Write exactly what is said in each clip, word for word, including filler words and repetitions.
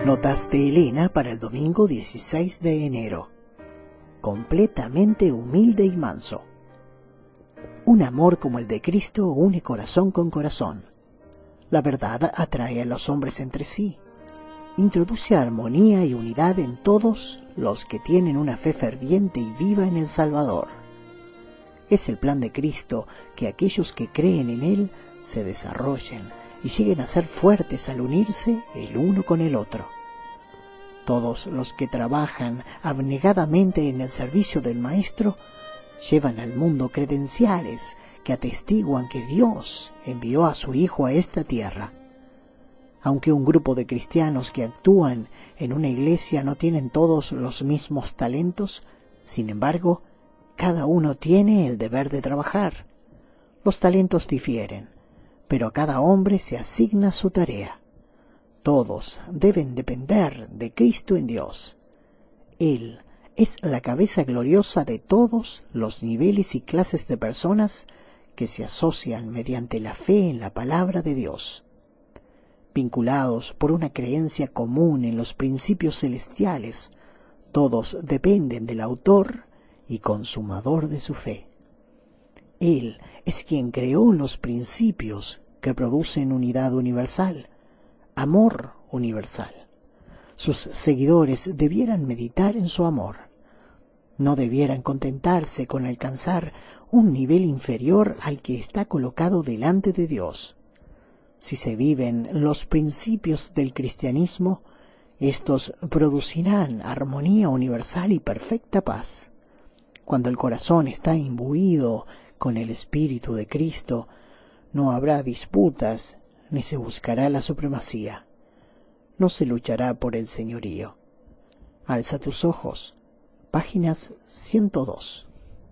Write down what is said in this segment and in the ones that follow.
Notas de Elena para el domingo dieciséis de enero. Completamente humilde y manso. Un amor como el de Cristo une corazón con corazón. La verdad atrae a los hombres entre sí. Introduce armonía y unidad en todos los que tienen una fe ferviente y viva en el Salvador. Es el plan de Cristo que aquellos que creen en Él se desarrollen y lleguen a ser fuertes al unirse el uno con el otro. Todos los que trabajan abnegadamente en el servicio del Maestro llevan al mundo credenciales que atestiguan que Dios envió a su Hijo a esta tierra. Aunque un grupo de cristianos que actúan en una iglesia no tienen todos los mismos talentos, sin embargo, cada uno tiene el deber de trabajar. Los talentos difieren, pero a cada hombre se asigna su tarea. Todos deben depender de Cristo en Dios. Él es la cabeza gloriosa de todos los niveles y clases de personas que se asocian mediante la fe en la palabra de Dios. Vinculados por una creencia común en los principios celestiales, todos dependen del autor y consumador de su fe. Él es quien creó los principios que producen unidad universal, amor universal. Sus seguidores debieran meditar en su amor. No debieran contentarse con alcanzar un nivel inferior al que está colocado delante de Dios. Si se viven los principios del cristianismo, estos producirán armonía universal y perfecta paz. Cuando el corazón está imbuido con el Espíritu de Cristo, no habrá disputas ni se buscará la supremacía. No se luchará por el señorío. Alza tus ojos. Páginas ciento dos.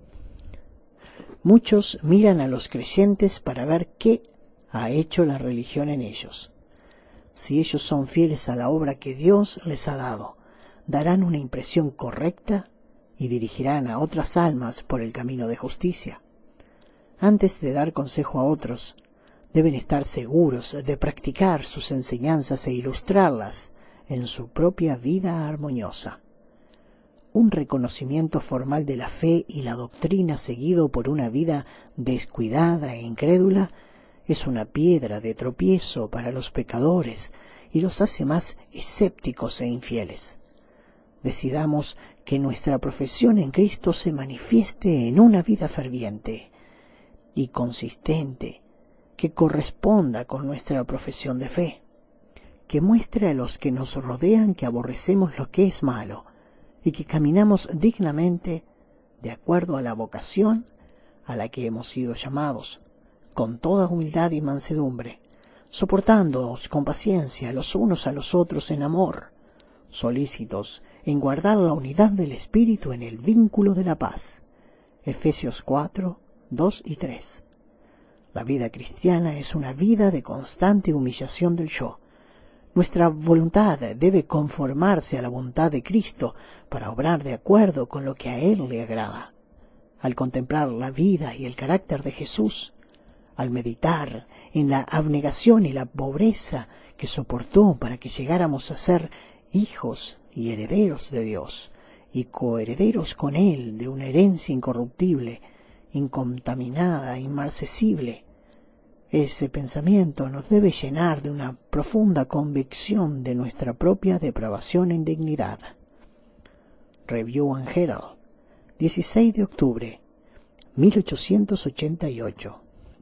Muchos miran a los creyentes para ver qué ha hecho la religión en ellos. Si ellos son fieles a la obra que Dios les ha dado, darán una impresión correcta y dirigirán a otras almas por el camino de justicia. Antes de dar consejo a otros, deben estar seguros de practicar sus enseñanzas e ilustrarlas en su propia vida armoniosa. Un reconocimiento formal de la fe y la doctrina seguido por una vida descuidada e incrédula es una piedra de tropiezo para los pecadores y los hace más escépticos e infieles. Decidamos que nuestra profesión en Cristo se manifieste en una vida ferviente y consistente, que corresponda con nuestra profesión de fe, que muestre a los que nos rodean que aborrecemos lo que es malo y que caminamos dignamente de acuerdo a la vocación a la que hemos sido llamados, con toda humildad y mansedumbre, soportándonos con paciencia los unos a los otros en amor, solícitos en guardar la unidad del Espíritu en el vínculo de la paz. Efesios cuatro, dos y tres. La vida cristiana es una vida de constante humillación del yo. Nuestra voluntad debe conformarse a la voluntad de Cristo para obrar de acuerdo con lo que a Él le agrada. Al contemplar la vida y el carácter de Jesús, al meditar en la abnegación y la pobreza que soportó para que llegáramos a ser hijos y herederos de Dios, y coherederos con Él de una herencia incorruptible, incontaminada, inmarcesible, ese pensamiento nos debe llenar de una profunda convicción de nuestra propia depravación e indignidad. Review and Herald, dieciséis de octubre, mil ochocientos ochenta y ocho.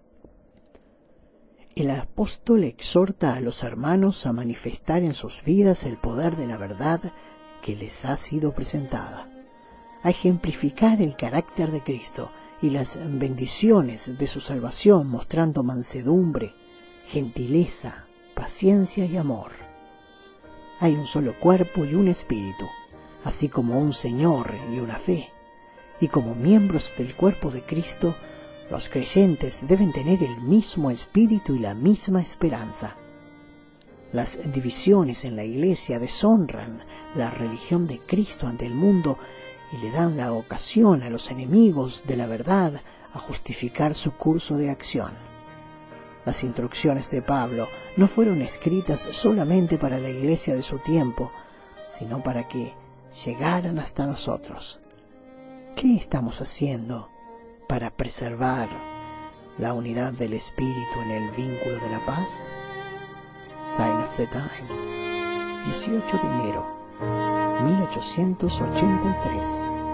El apóstol exhorta a los hermanos a manifestar en sus vidas el poder de la verdad que les ha sido presentada, a ejemplificar el carácter de Cristo y las bendiciones de su salvación, mostrando mansedumbre, gentileza, paciencia y amor. Hay un solo cuerpo y un espíritu, así como un Señor y una fe, y como miembros del cuerpo de Cristo, los creyentes deben tener el mismo espíritu y la misma esperanza. Las divisiones en la Iglesia deshonran la religión de Cristo ante el mundo y le dan la ocasión a los enemigos de la verdad a justificar su curso de acción. Las instrucciones de Pablo no fueron escritas solamente para la iglesia de su tiempo, sino para que llegaran hasta nosotros. ¿Qué estamos haciendo para preservar la unidad del espíritu en el vínculo de la paz? Sign of the Times, dieciocho de enero mil ochocientos ochenta y tres.